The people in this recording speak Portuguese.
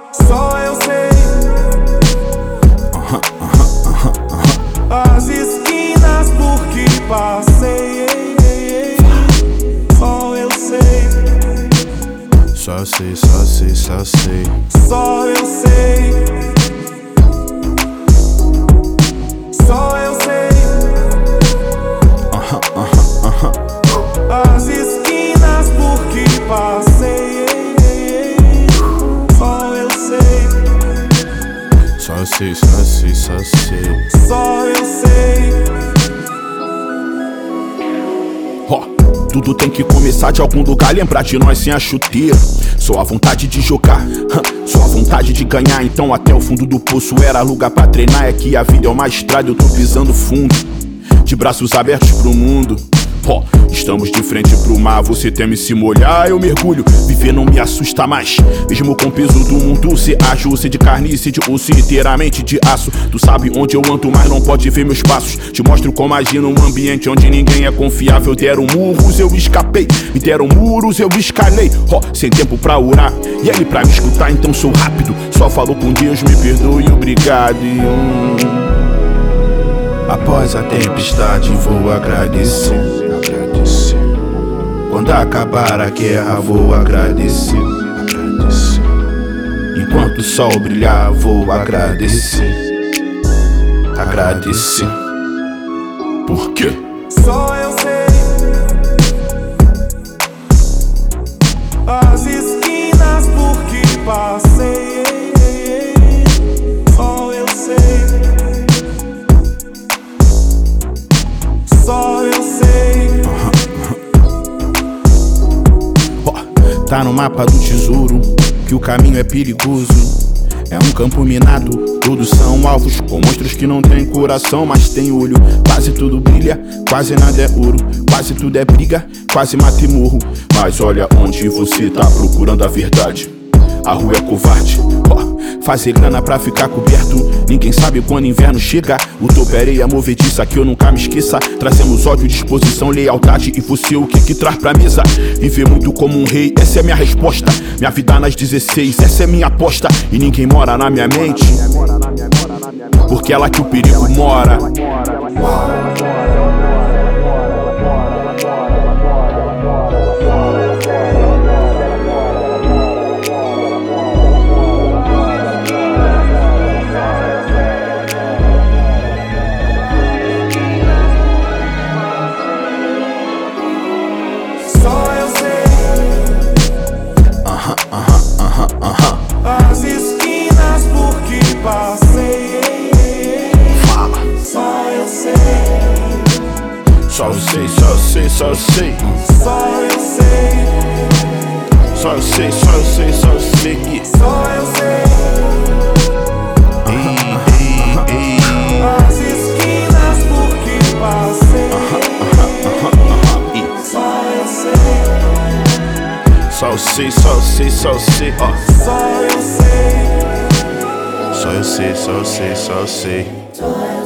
Só eu sei. As esquinas por que passei. Só eu sei. Só eu sei, só eu sei, só eu sei. Só eu sei. Só eu sei. As esquinas por que passei. Só eu sei. Só eu sei, só eu sei, só eu sei. Só eu sei. Tudo tem que começar de algum lugar, lembrar de nós sem a chuteira. Só a vontade de jogar, só a vontade de ganhar. Então até o fundo do poço era lugar pra treinar. É que a vida é uma estrada, eu tô pisando fundo, de braços abertos pro mundo. Estamos de frente pro mar, você teme se molhar, eu mergulho. Viver não me assusta mais, mesmo com o peso do mundo. Cê ajo, cê de carne, cê de osso, inteiramente de aço. Tu sabe onde eu ando, mas não pode ver meus passos. Te mostro como agir num ambiente onde ninguém é confiável. Deram murros, eu escapei, me deram muros, eu escalei. Sem tempo pra orar, e ele pra me escutar, então sou rápido. Só falou com Deus, me perdoe, obrigado. Após a tempestade vou agradecer. Quando acabar a guerra vou agradecer. Enquanto o sol brilhar vou agradecer. Agradecer. Por quê? Só eu sei. As esquinas por que passei. Só eu sei. Só eu sei. Tá no mapa do tesouro que o caminho é perigoso. É um campo minado, todos são alvos, com monstros que não têm coração, mas tem olho. Quase tudo brilha, quase nada é ouro. Quase tudo é briga, quase mata e morro. Mas olha onde você tá procurando a verdade. A rua é covarde, fazer grana pra ficar coberto. Ninguém sabe quando inverno chega. O topo é areia movediça que eu nunca me esqueça. Trazemos ódio, disposição, lealdade. E você o que traz pra mesa? Viver muito como um rei, essa é minha resposta. Minha vida nas 16, essa é minha aposta. E ninguém mora na minha mente, porque é lá que o perigo mora. As esquinas por que passei. Fala. Só eu sei. Só eu sei, só eu sei, só eu sei. Só eu sei. Só eu sei, só eu sei, só eu sei. Só eu sei. As esquinas por que passei. Só eu sei. Só eu sei, só eu sei, só eu sei. Só eu sei. Só eu sei, só eu sei, só eu sei.